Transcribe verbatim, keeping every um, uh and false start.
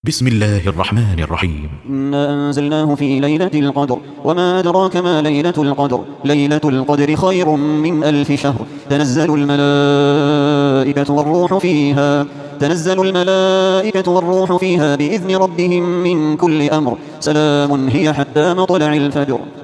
بسم الله الرحمن الرحيم. إنا أنزلناه في ليلة القدر وما أدراك ما ليلة القدر ليلة القدر خير من ألف شهر تنزل الملائكة والروح فيها تنزل الملائكة والروح فيها بإذن ربهم من كل أمر سلام هي حتى مطلع الفجر.